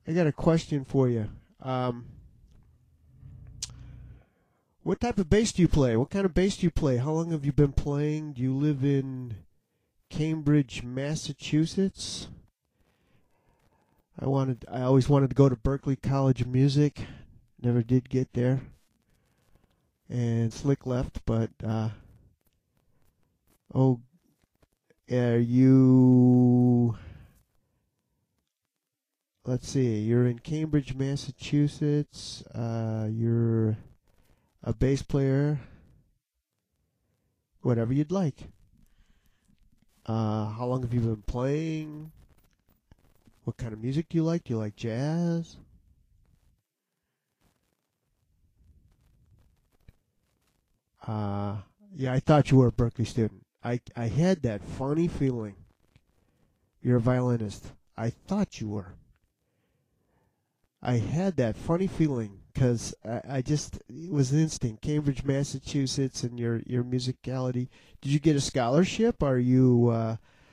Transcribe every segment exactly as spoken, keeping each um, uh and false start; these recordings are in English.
I got a question for you. Um, what type of bass do you play? What kind of bass do you play? How long have you been playing? Do you live in Cambridge, Massachusetts? I wanted. I always wanted to go to Berklee College of Music. Never did get there. And Slick left, but uh, oh, are you? Let's see. You're in Cambridge, Massachusetts. Uh, you're a bass player. Whatever you'd like. Uh, how long have you been playing? What kind of music do you like? Do you like jazz? Uh, yeah, I thought you were a Berklee student. I, I had that funny feeling. You're a violinist. I thought you were. I had that funny feeling because I, I just, it was an instinct. Cambridge, Massachusetts, and your, your musicality. Did you get a scholarship? Are you, uh,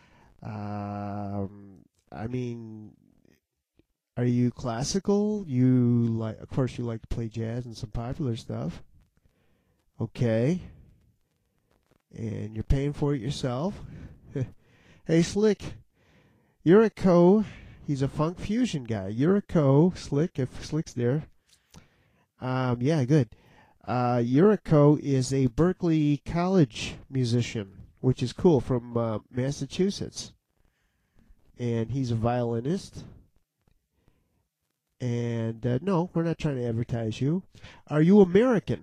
um, I mean, are you classical? You like, of course, you like to play jazz and some popular stuff. Okay. And you're paying for it yourself. Hey, Slick, Yuriko, he's a funk fusion guy. Yuriko, Slick, if Slick's there. Um, yeah, good. Uh, Yuriko is a Berklee College musician, which is cool, from uh, Massachusetts. And he's a violinist. And uh, no, we're not trying to advertise you. Are you American?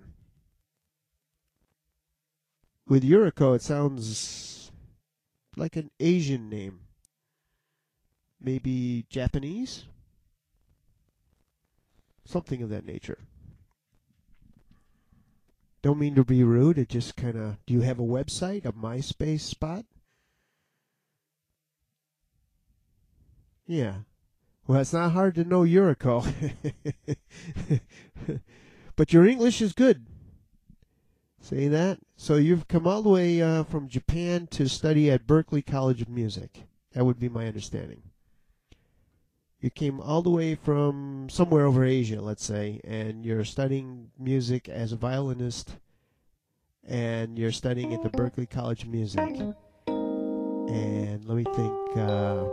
With Yuriko, it sounds like an Asian name. Maybe Japanese? Something of that nature. Don't mean to be rude. It just kind of... Do you have a website, a MySpace spot? Yeah. Well, it's not hard to know Yuriko. But your English is good. See that? So you've come all the way uh, from Japan to study at Berklee College of Music. That would be my understanding. You came all the way from somewhere over Asia, let's say, and you're studying music as a violinist, and you're studying at the Berklee College of Music. And let me think, uh,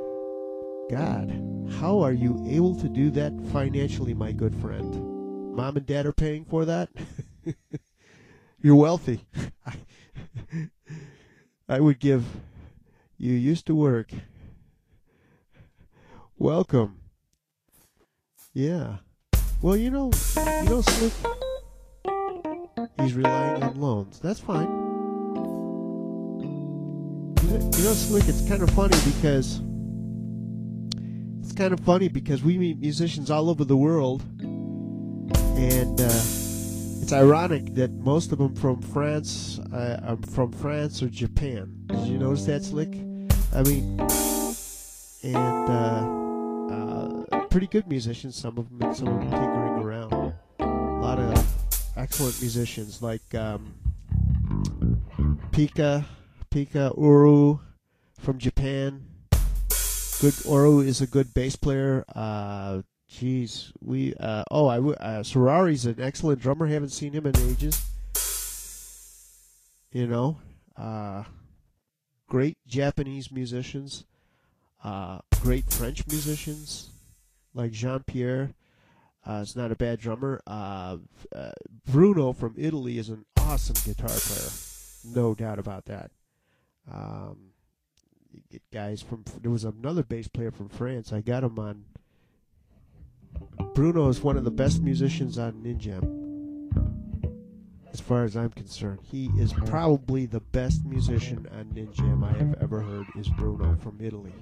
God, how are you able to do that financially, my good friend? Mom and Dad are paying for that? You're wealthy. I would give. You used to work. Welcome. Yeah. Well, you know, you know, Slick, he's relying on loans. That's fine. You know, you know, Slick, it's kind of funny because it's kind of funny because we meet musicians all over the world, and uh, it's ironic that most of them from France, uh, are from France or Japan. Did you notice that, Slick? I mean, and. Uh, Pretty good musicians, some of them, and some of them tinkering around. A lot of excellent musicians like um, Pika, Pika Uru from Japan. Good Uru is a good bass player. Uh, geez, we uh, oh I uh, Sorari's an excellent drummer. Haven't seen him in ages. You know, uh, great Japanese musicians, uh, great French musicians. Like Jean-Pierre, uh, is not a bad drummer. Uh, uh, Bruno from Italy is an awesome guitar player, no doubt about that. Um, you get guys from. There was another bass player from France. I got him on. Bruno is one of the best musicians on Ninjam, as far as I'm concerned. He is probably the best musician on Ninjam I have ever heard. Is Bruno from Italy.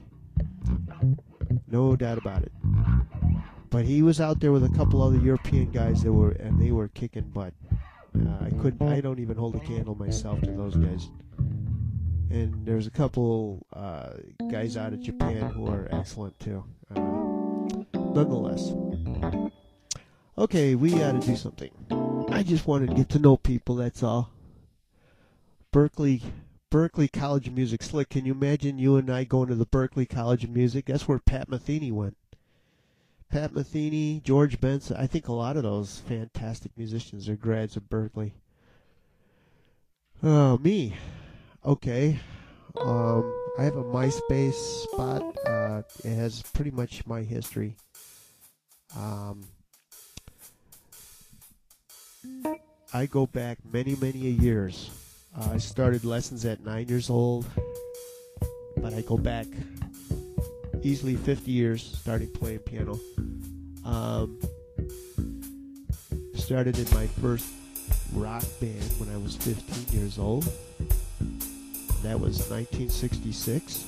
No doubt about it. But he was out there with a couple other European guys that were, and they were kicking butt. Uh, I couldn't. I don't even hold a candle myself to those guys. And there's a couple uh, guys out of Japan who are excellent too. Uh, nonetheless, okay, we got to do something. I just wanted to get to know people. That's all. Berklee. Berklee College of Music. Slick, can you imagine you and I going to the Berklee College of Music? That's where Pat Metheny went. Pat Metheny, George Benson. I think a lot of those fantastic musicians are grads of Berklee. Oh, me. Okay. Um, I have a MySpace spot. Uh, it has pretty much my history. Um, I go back many, many years. Uh, I started lessons at nine years old, but I go back easily fifty years starting playing piano. Um, started in my first rock band when I was fifteen years old. That was nineteen sixty-six.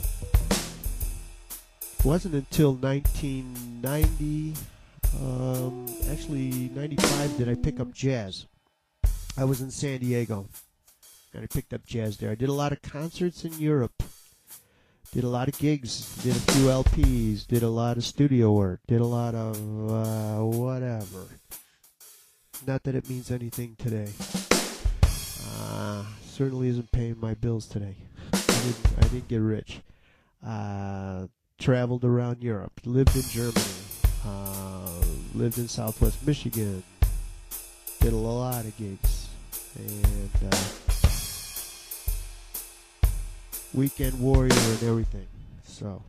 It wasn't until nineteen ninety, um, actually ninety-five, did I pick up jazz. I was in San Diego, and I picked up jazz there. I did a lot of concerts in Europe. Did a lot of gigs, did a few L Ps, did a lot of studio work, did a lot of uh, whatever. Not that it means anything today. Uh, certainly isn't paying my bills today. I didn't, I didn't get rich. Uh, traveled around Europe, lived in Germany, uh, lived in Southwest Michigan, did a lot of gigs, and uh, weekend warrior and everything. So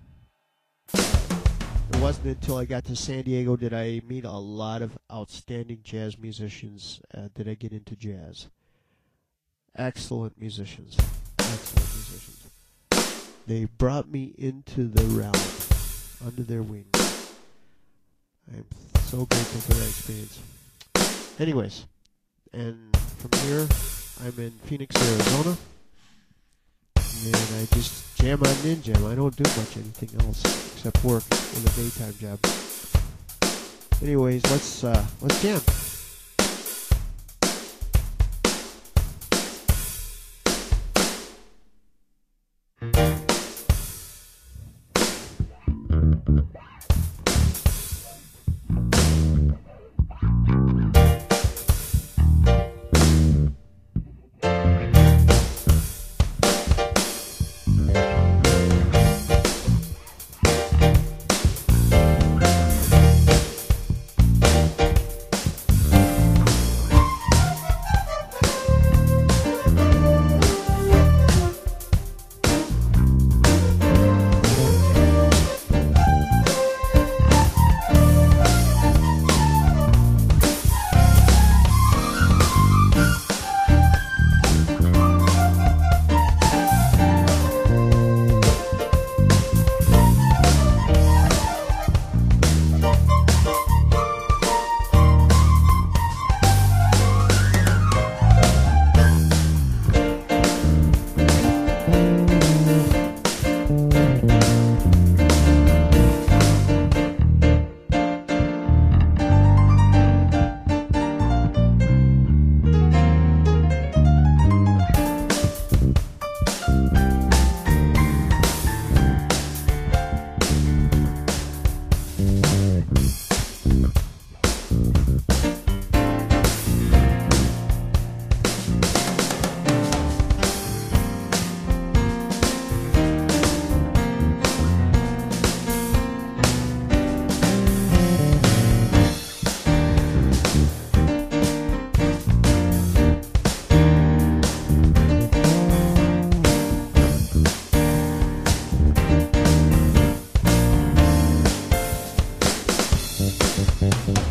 it wasn't until I got to San Diego did I meet a lot of outstanding jazz musicians. Uh, did I get into jazz? Excellent musicians, excellent musicians. They brought me into the realm, under their wing. I'm so grateful for that experience. Anyways, and from here, I'm in Phoenix, Arizona. And I just jam on Ninjam. I don't do much anything else except work in a daytime job. Anyways, let's uh, let's jam. Mm-hmm.